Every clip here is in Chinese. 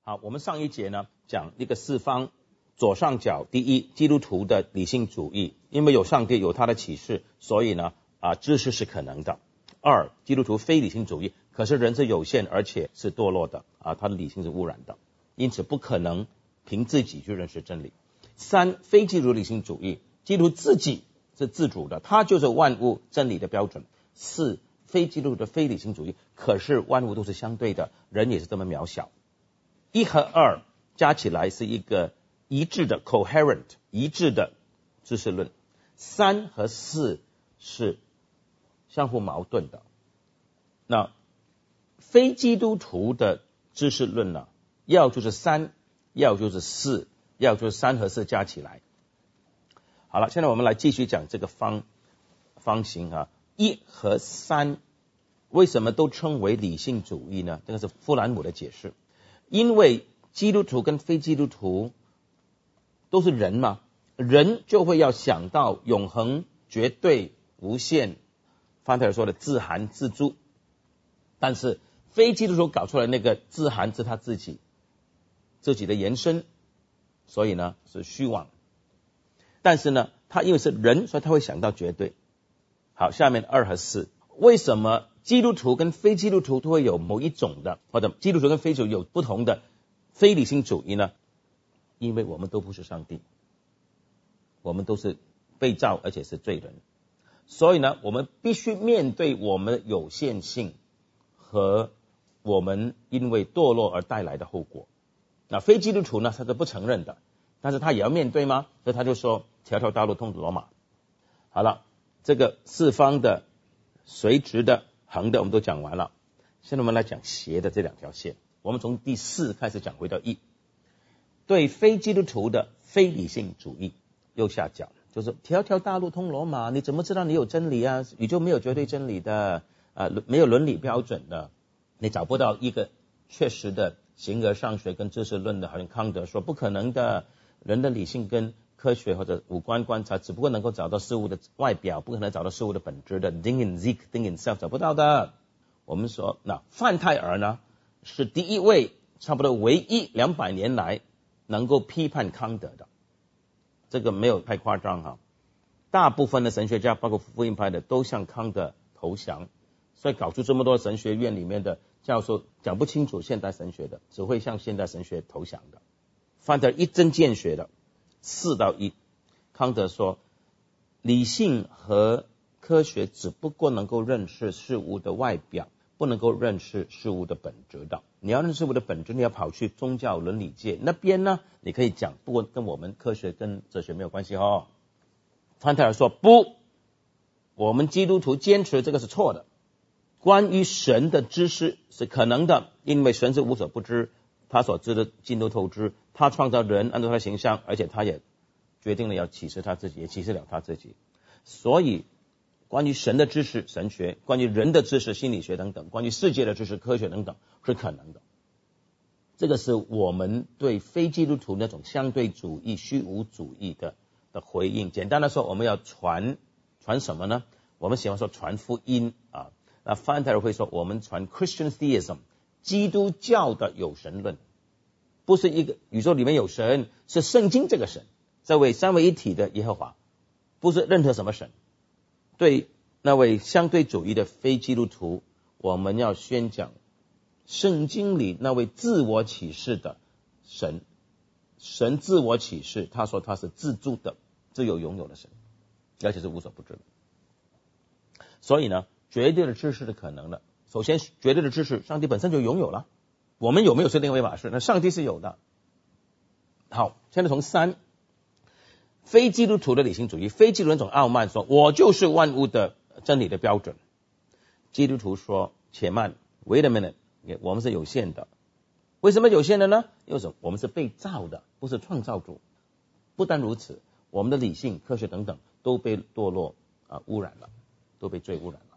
好，我们上一节呢讲一个四方，左上角第一，基督徒的理性主义，因为有上帝有他的启示，所以呢知识是可能的。二，基督徒非理性主义，可是人是有限而且是堕落的他的理性是污染的，因此不可能凭自己去认识真理。三，非基督理性主义，基督徒自己是自主的，他就是万物真理的标准。四，非基督徒的非理性主义，可是万物都是相对的，人也是这么渺小。一和二加起来是一个一致的 coherent 一致的知识论，三和四是相互矛盾的。那非基督徒的知识论呢，要就是三，要就是四，要就是三和四加起来。好了，现在我们来继续讲这个方形一和三为什么都称为理性主义呢？这个是富兰姆的解释。因为基督徒跟非基督徒都是人嘛，人就会要想到永恒、绝对、无限，范特尔说的自含自住。但是非基督徒搞出来那个自含是他自己的延伸，所以呢是虚妄。但是呢他因为是人，所以他会想到绝对。好，下面二和四，为什么基督徒跟非基督徒都会有某一种的，或者基督徒跟非基督徒有不同的非理性主义呢？因为我们都不是上帝，我们都是被造而且是罪人，所以呢我们必须面对我们的有限性和我们因为堕落而带来的后果。那非基督徒呢他是不承认的，但是他也要面对吗？所以他就说条条大路通罗马。好了，这个四方的、垂直的、横的我们都讲完了，现在我们来讲斜的这两条线。我们从第四开始讲回到一，对非基督徒的非理性主义，右下角就是条条大路通罗马，你怎么知道你有真理啊？宇宙没有绝对真理的没有伦理标准的，你找不到一个确实的形而上学跟知识论的，好像康德说不可能的，人的理性跟科学或者五官观察只不过能够找到事物的外表，不可能找到事物的本质的 Ding in sich, Ding in self 找不到的。我们说那范泰尔呢是第一位差不多唯一200年来能够批判康德的，这个没有太夸张大部分的神学家包括福音派的都向康德投降，所以搞出这么多神学院里面的教授讲不清楚现代神学的，只会向现代神学投降的。范特尔一针见血的4-1，康德说理性和科学只不过能够认识事物的外表，不能够认识事物的本质的。你要认识事物的本质，你要跑去宗教伦理界那边呢，你可以讲，不过跟我们科学跟哲学没有关系范特尔说不，我们基督徒坚持这个是错的。关于神的知识是可能的，因为神是无所不知，他所知的尽都透知，他创造人按照他的形象，而且他也决定了要启示他自己，也启示了他自己。所以关于神的知识神学，关于人的知识心理学等等，关于世界的知识科学等等是可能的。这个是我们对非基督徒那种相对主义虚无主义的回应。简单的说，我们要传什么呢？我们喜欢说传福音那范特尔会说我们传 Christian theism， 基督教的有神论，不是一个宇宙里面有神，是圣经这个神，这位三位一体的耶和华，不是任何什么神。对那位相对主义的非基督徒，我们要宣讲圣经里那位自我启示的神，神自我启示，他说他是自助的自由拥有的神，而且是无所不知的。所以呢绝对的知识是可能的，首先绝对的知识上帝本身就拥有了，我们有没有是另外一码事，那上帝是有的。好，现在从3，非基督徒的理性主义，非基督徒那种傲慢说我就是万物的真理的标准。基督徒说且慢 wait a minute， 我们是有限的。为什么有限的呢？因为我们是被造的，不是创造主。不单如此，我们的理性科学等等都被堕落污染了，都被罪污染了。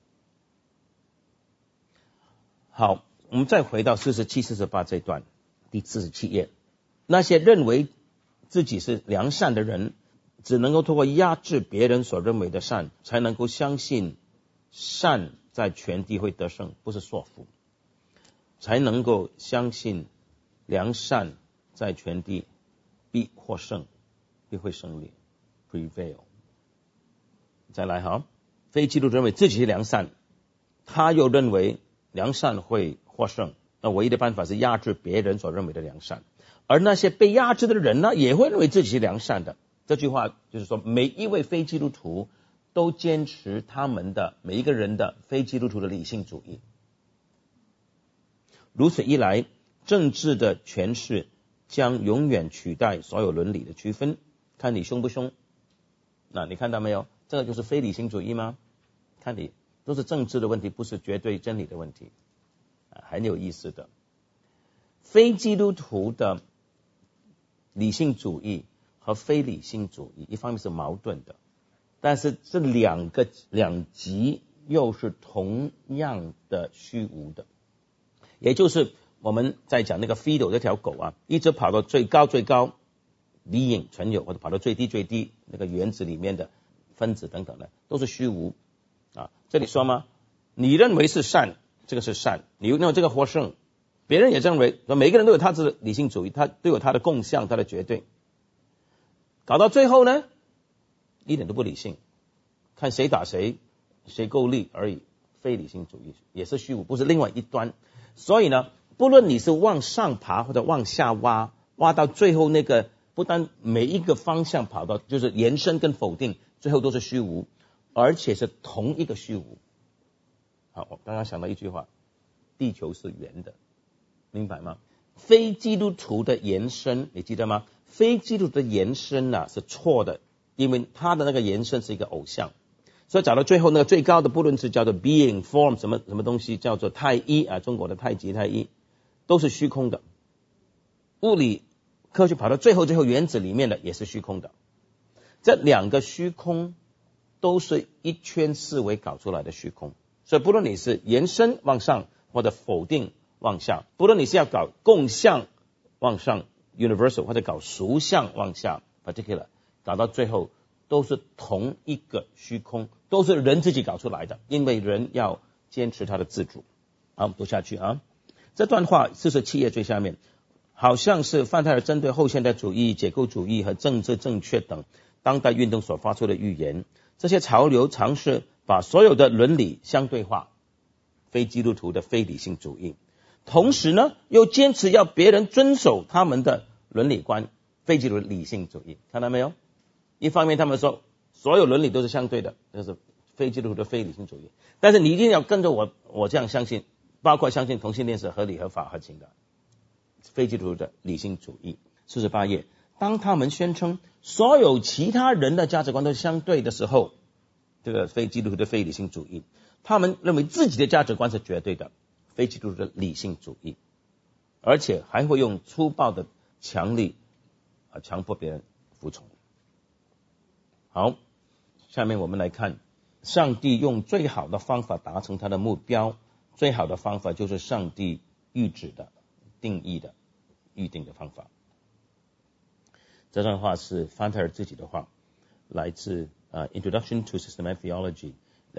好，我们再回到47、48这段，第47页。那些认为自己是良善的人，只能够通过压制别人所认为的善，才能够相信善在全地会得胜，不是说服，才能够相信良善在全地必获胜，必会胜利 prevail。 再来哈，非基督徒认为自己是良善，他又认为良善会获胜，那唯一的办法是压制别人所认为的良善，而那些被压制的人呢，也会认为自己是良善的。这句话就是说，每一位非基督徒都坚持他们的每一个人的非基督徒的理性主义。如此一来，政治的诠释将永远取代所有伦理的区分，看你凶不凶。那你看到没有？这个就是非理性主义吗？看你都是政治的问题，不是绝对真理的问题，很有意思的。非基督徒的理性主义和非理性主义一方面是矛盾的，但是这两极又是同样的虚无的。也就是我们在讲那个 Fido 这条狗啊，一直跑到最高理影存有，或者跑到最低那个原子里面的分子等等的，都是虚无啊。这里说吗？你认为是善，这个是善，你认为这个获胜，别人也认为，每个人都有他的理性主义，他都有他的共相，他的绝对。搞到最后呢，一点都不理性，看谁打谁，谁够力而已。非理性主义也是虚无，不是另外一端。所以呢，不论你是往上爬或者往下挖到最后那个，不但每一个方向跑到就是延伸跟否定，最后都是虚无，而且是同一个虚无。好，我刚刚想到一句话，地球是圆的，明白吗？非基督徒的延伸，你记得吗？非基督徒的延伸啊是错的，因为他的那个延伸是一个偶像。所以找到最后那个最高的，不论是叫做 being form 什么东西，叫做太一啊，中国的太极太一，都是虚空的。物理科学跑到最后原子里面的也是虚空的。这两个虚空都是一圈思维搞出来的虚空。所以不论你是延伸往上或者否定往下，不论你是要搞共相往上 universal 或者搞属相往下 particular， 搞到最后都是同一个虚空，都是人自己搞出来的，因为人要坚持他的自主。好，读下去啊。这段话47页最下面，好像是范泰尔针对后现代主义、解构主义和政治正确等当代运动所发出的预言。这些潮流尝试把所有的伦理相对化，非基督徒的非理性主义，同时呢又坚持要别人遵守他们的伦理观，非基督徒理性主义。看到没有？一方面他们说所有伦理都是相对的，这是非基督徒的非理性主义，但是你一定要跟着我这样相信，包括相信同性恋是合理合法合情的，非基督徒的理性主义。48页，当他们宣称所有其他人的价值观都是相对的时候，这个非基督徒的非理性主义，他们认为自己的价值观是绝对的，非基督徒的理性主义，而且还会用粗暴的强力强迫别人服从。好，下面我们来看，上帝用最好的方法达成他的目标，最好的方法就是上帝预指的、定义的、预定的方法。这段话是范特尔自己的话，来自Introduction to Systematic Theology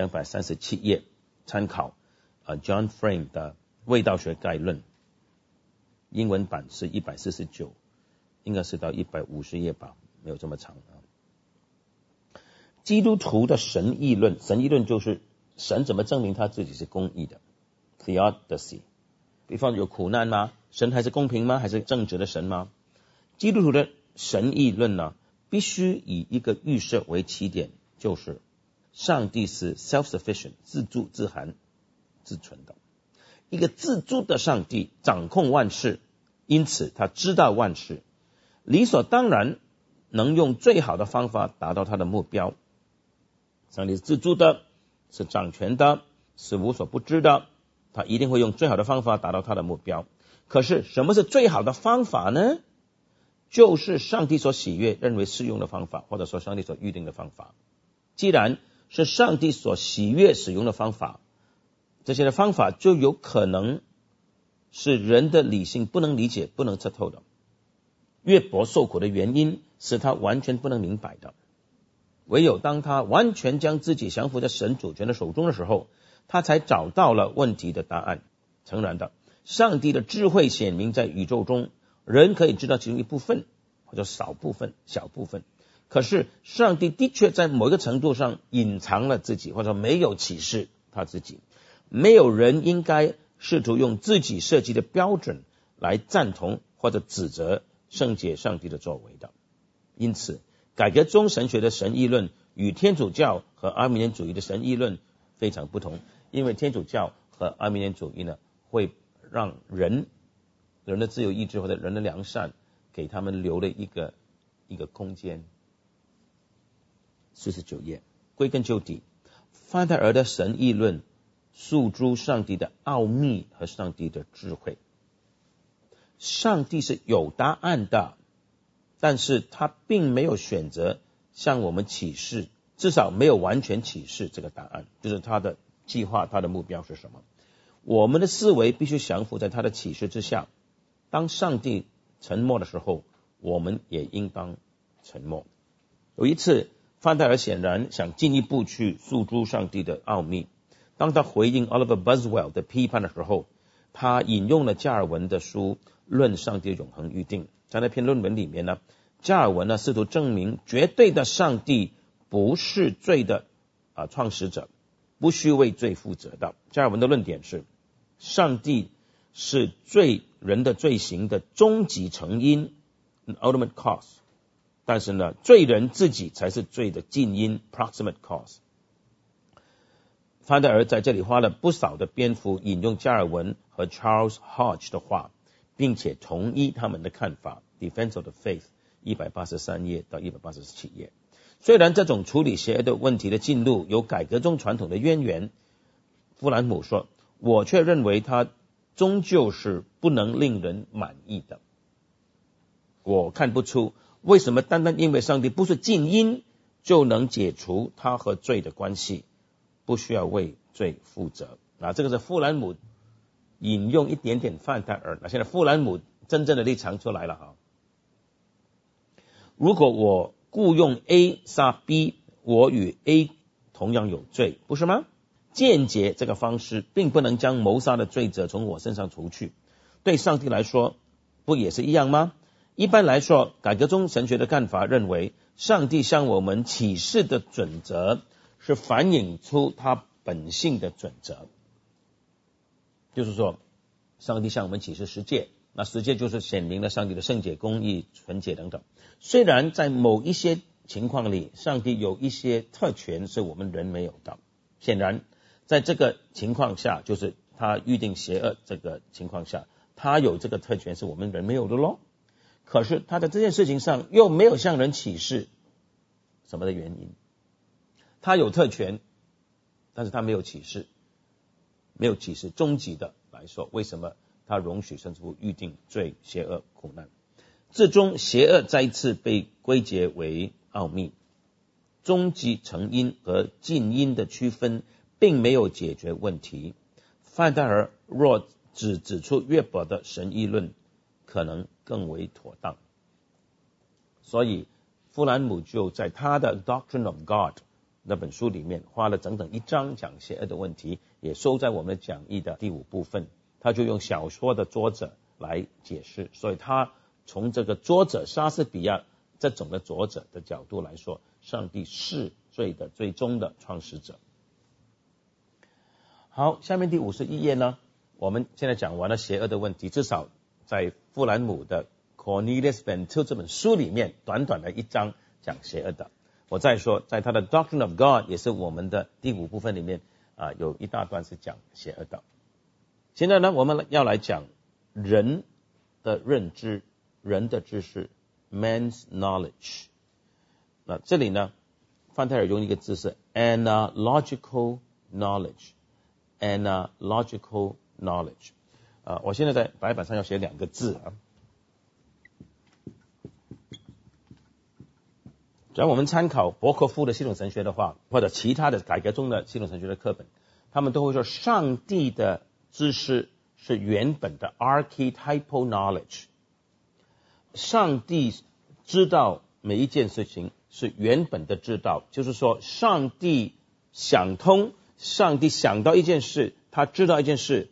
237页，参考John Frame 的味道学概论，英文版是149，应该是到150页吧，没有这么长啊。基督徒的神义论，神义论就是神怎么证明他自己是公义的 Theodicy。 比方有苦难吗？神还是公平吗？还是正直的神吗？基督徒的神义论呢，必须以一个预设为起点，就是上帝是 self-sufficient 自助自含自存的，一个自助的上帝掌控万事，因此他知道万事，理所当然能用最好的方法达到他的目标。上帝是自助的，是掌权的，是无所不知的，他一定会用最好的方法达到他的目标。可是什么是最好的方法呢？就是上帝所喜悦认为适用的方法，或者说上帝所预定的方法。既然是上帝所喜悦使用的方法，这些的方法就有可能是人的理性不能理解、不能测透的。约伯受苦的原因是他完全不能明白的，唯有当他完全将自己降服在神主权的手中的时候，他才找到了问题的答案。诚然的， 上帝的智慧显明在宇宙中，人可以知道其中一部分或者少部分小部分，可是上帝的确在某一个程度上隐藏了自己，或者没有启示他自己。没有人应该试图用自己设计的标准来赞同或者指责圣洁上帝的作为的。因此改革宗神学的神义论与天主教和阿米念主义的神义论非常不同，因为天主教和阿米念主义呢，会让人的自由意志或者人的良善给他们留了一个空间。49页，归根究底，范戴尔的神义论诉诸上帝的奥秘和上帝的智慧。上帝是有答案的，但是他并没有选择向我们启示，至少没有完全启示这个答案，就是他的计划，他的目标是什么。我们的思维必须降服在他的启示之下。当上帝沉默的时候，我们也应当沉默。有一次，范戴尔显然想进一步去诉诸上帝的奥秘。当他回应 Oliver Buswell 的批判的时候，他引用了加尔文的书《论上帝的永恒预定》。在那篇论文里面呢，加尔文呢试图证明绝对的上帝不是罪的创始者，不需为罪负责的。加尔文的论点是，上帝是人的罪行的终极成因 ultimate cause， 但是呢，罪人自己才是罪的近因 proximate cause。范戴尔在这里花了不少的篇幅引用加尔文和 Charles Hodge 的话，并且同意他们的看法 Defense of the Faith 183页到187页。虽然这种处理邪恶的问题的进路有改革宗传统的渊源，弗兰姆说，我却认为它终究是不能令人满意的。我看不出为什么单单因为上帝不是近因就能解除他和罪的关系，不需要为罪负责。这个是弗兰姆引用一点点范戴尔。现在弗兰姆真正的立场出来了。如果我雇用 A 杀 B， 我与 A 同样有罪，不是吗？间接这个方式并不能将谋杀的罪责从我身上除去，对上帝来说不也是一样吗？一般来说，改革宗神学的看法认为，上帝向我们启示的准则是反映出他本性的准则。就是说，上帝向我们启示十诫，那十诫就是显明了上帝的圣洁、公义、纯洁等等。虽然在某一些情况里，上帝有一些特权是我们人没有的，显然在这个情况下，就是他预定邪恶这个情况下，他有这个特权是我们人没有的咯。可是他在这件事情上又没有向人启示什么的原因。他有特权，但是他没有启示，终极的来说，为什么他容许甚至乎预定罪、邪恶、苦难？至终邪恶再一次被归结为奥秘，终极成因和近因的区分并没有解决问题。范戴尔若只指出约伯的神议论，可能更为妥当。所以弗兰姆就在他的 Doctrine of God 那本书里面花了整整一章讲邪恶的问题，也收在我们的讲义的第5部分。他就用小说的作者来解释，所以他从这个作者莎士比亚这种的作者的角度来说，上帝是罪的最终的创始者。好，下面第51页呢，我们现在讲完了邪恶的问题，至少在弗兰姆的 Cornelius Van Til 这本书里面，短短的一章讲邪恶的。我再说，在他的 Doctrine of God 也是我们的第5部分里面有一大段是讲邪恶的。现在呢，我们要来讲人的认知，人的知识 man's knowledge。 那这里呢，范戴尔用一个字是 analogical knowledge。 analogical knowledge。 我现在在白板上要写2个字只要我们参考伯克夫的系统神学的话，或者其他的改革中的系统神学的课本，他们都会说上帝的知识是原本的 archetypal knowledge。 上帝知道每一件事情是原本的知道，就是说上帝想通，上帝想到一件事，他知道一件事，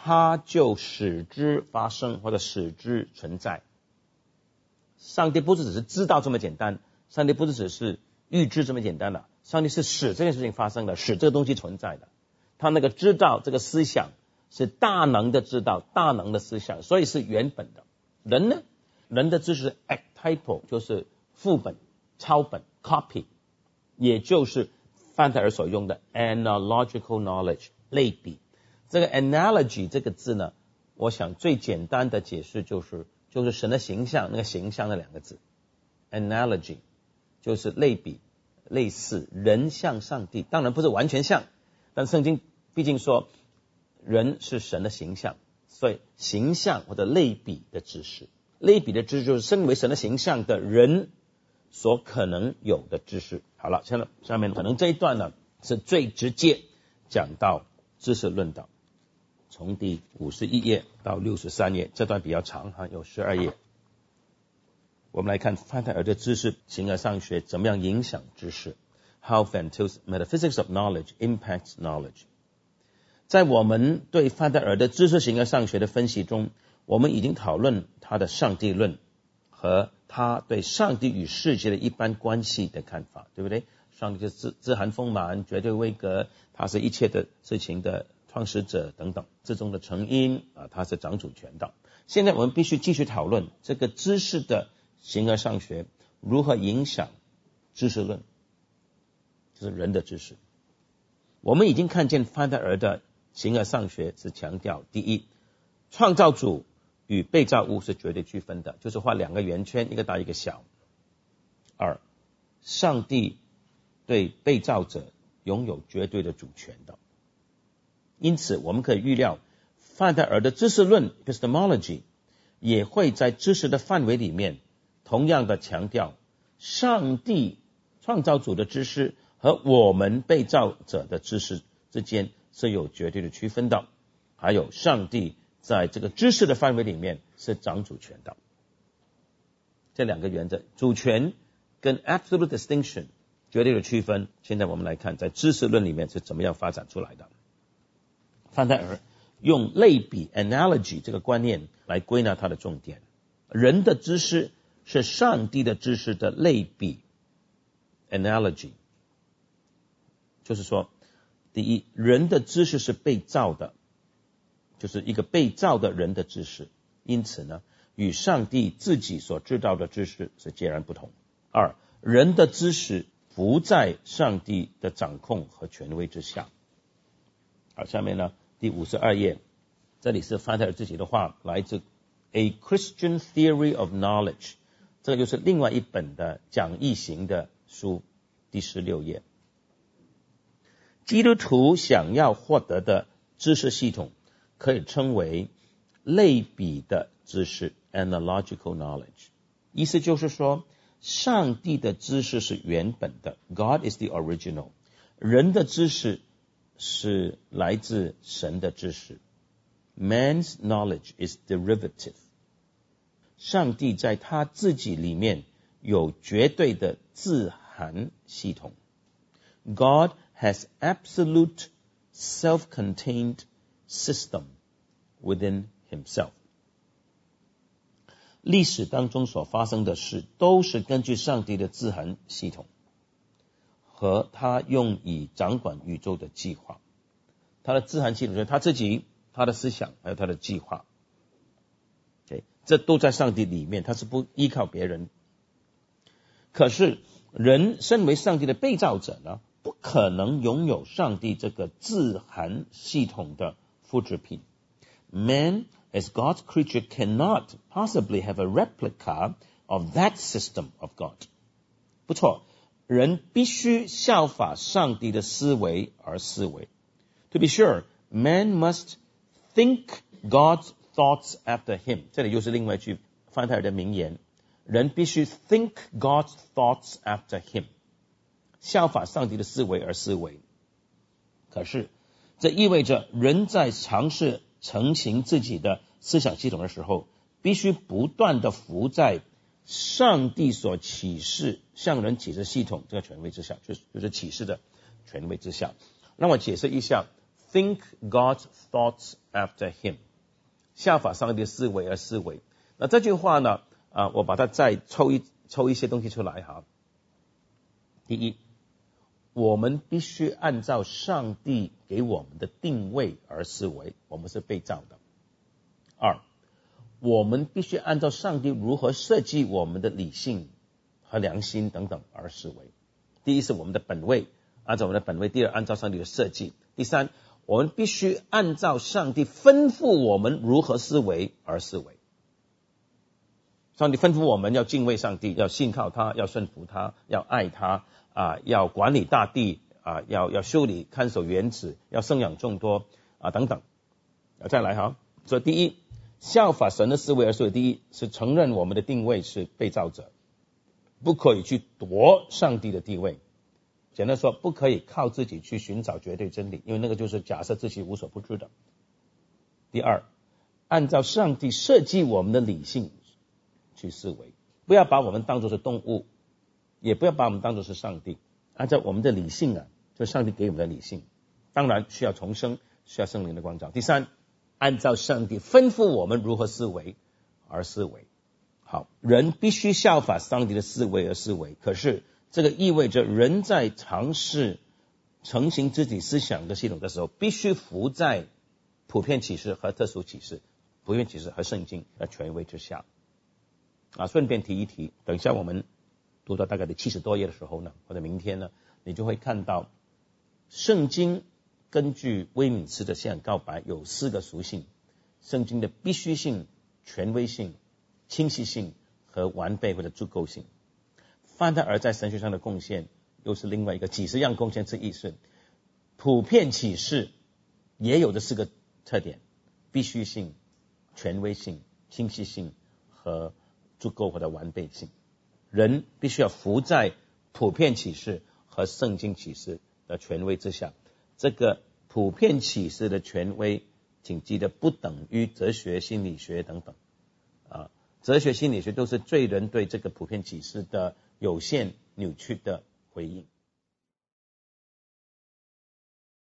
他就使之发生或者使之存在。上帝不是只是知道这么简单，上帝不是只是预知这么简单的，上帝是使这件事情发生的，使这个东西存在的。他那个知道这个思想是大能的知道，大能的思想，所以是原本的。人呢，人的知识 archetypal 就是副本、抄本 copy， 也就是范特尔所用的 analogical knowledge 类比。这个 analogy 这个字呢，我想最简单的解释就是神的形象，那个形象的两个字 analogy 就是类比、类似，人像上帝，当然不是完全像，但圣经毕竟说人是神的形象，所以形象或者类比的知识，类比的知识就是身为神的形象的人所可能有的知识。好了，下面可能这一段呢是最直接讲到知识论的，从第51页到63页，这段比较长哈，有12页。我们来看范特尔的知识形而上学怎么样影响知识。How Fantil's metaphysics of knowledge impacts knowledge。在我们对范特尔的知识形而上学的分析中，我们已经讨论他的上帝论和他对上帝与世界的一般关系的看法，对不对？上帝是自含丰满、绝对位格，他是一切的事情的创始者等等，之中的成因他是掌主权的。现在我们必须继续讨论这个知识的形而上学如何影响知识论，就是人的知识。我们已经看见范特尔的形而上学是强调，第一，创造主与被造物是绝对区分的，就是画两个圆圈，一个大一个小。二，上帝对被造者拥有绝对的主权的。因此我们可以预料范特尔的知识论 epistemology 也会在知识的范围里面同样的强调上帝创造主的知识和我们被造者的知识之间是有绝对的区分的，还有上帝在这个知识的范围里面是掌主权的。这两个原则，主权跟 absolute distinction 绝对的区分，现在我们来看在知识论里面是怎么样发展出来的。范特尔用类比 analogy 这个观念来归纳他的重点，人的知识是上帝的知识的类比 analogy， 就是说第一，人的知识是被造的，就是一个被造的人的知识，因此呢与上帝自己所知道的知识是截然不同。二，人的知识不在上帝的掌控和权威之下。好，下面呢第52页，这里是范特尔自己的话，来自 A Christian Theory of Knowledge， 这个就是另外一本的讲义型的书，第16页。基督徒想要获得的知识系统可以称为类比的知识 analogical knowledge， 意思就是说上帝的知识是原本的 God is the original， 人的知识是来自神的知识 Man's knowledge is derivative， 上帝在他自己里面有绝对的自含系统 God has absolute self-contained system within himself。 历史当中所发生的事都是根据上帝的自含系统和他用以掌管宇宙的计划。他的自含系统就是他自己，他的思想还有他的计划，这都在上帝里面，他是不依靠别人。可是人身为上帝的被造者呢，不可能拥有上帝这个自含系统的复制品。 Man as God's creature cannot possibly have a replica of that system of God。 不错，人必须效法上帝的思维而思维。 To be sure, man must think God's thoughts after him。 这里又是另外一句范特尔的名言，人必须 think God's thoughts after him， 效法上帝的思维而思维。可是这意味着人在尝试成型自己的思想系统的时候，必须不断的服在上帝所启示向人启示系统这个权威之下，就是启示的权威之下。让我解释一下 think God's thoughts after him， 效法上帝的思维而思维。那这句话呢，我把它再抽一些东西出来哈。第一，我们必须按照上帝给我们的定位而思维，我们是被造的。二，我们必须按照上帝如何设计我们的理性和良心等等而思维。第一是我们的本位，按照我们的本位；第二，按照上帝的设计；第三，我们必须按照上帝吩咐我们如何思维而思维。上帝吩咐我们要敬畏上帝，要信靠他，要顺服他，要爱他，要管理大地，要修理看守园子，要生养众多，等等。再来哈，所以第一，效法神的思维而思维。第一是承认我们的定位是被造者，不可以去夺上帝的地位。简单说，不可以靠自己去寻找绝对真理，因为那个就是假设自己无所不知的。第二，按照上帝设计我们的理性去思维，不要把我们当作是动物，也不要把我们当作是上帝，按照我们的理性就是上帝给我们的理性，当然需要重生，需要圣灵的光照。第三，按照上帝吩咐我们如何思维而思维。好，人必须效法上帝的思维而思维，可是这个意味着人在尝试成型自己思想的系统的时候，必须服在普遍启示和特殊启示、普遍启示和圣经的权威之下。顺便提一提，等一下我们读到大概的70多页的时候呢，或者明天呢，你就会看到圣经根据威敏斯的信仰告白有4个属性：圣经的必须性、权威性、清晰性和完备或者足够性。范特尔在神学上的贡献又是另外一个几十样贡献之一，是普遍启示也有这4个特点：必须性、权威性、清晰性和足够或者完备性。人必须要服在普遍启示和圣经启示的权威之下。这个普遍启示的权威，请记得不等于哲学、心理学等等。哲学、心理学都是罪人对这个普遍启示的有限扭曲的回应。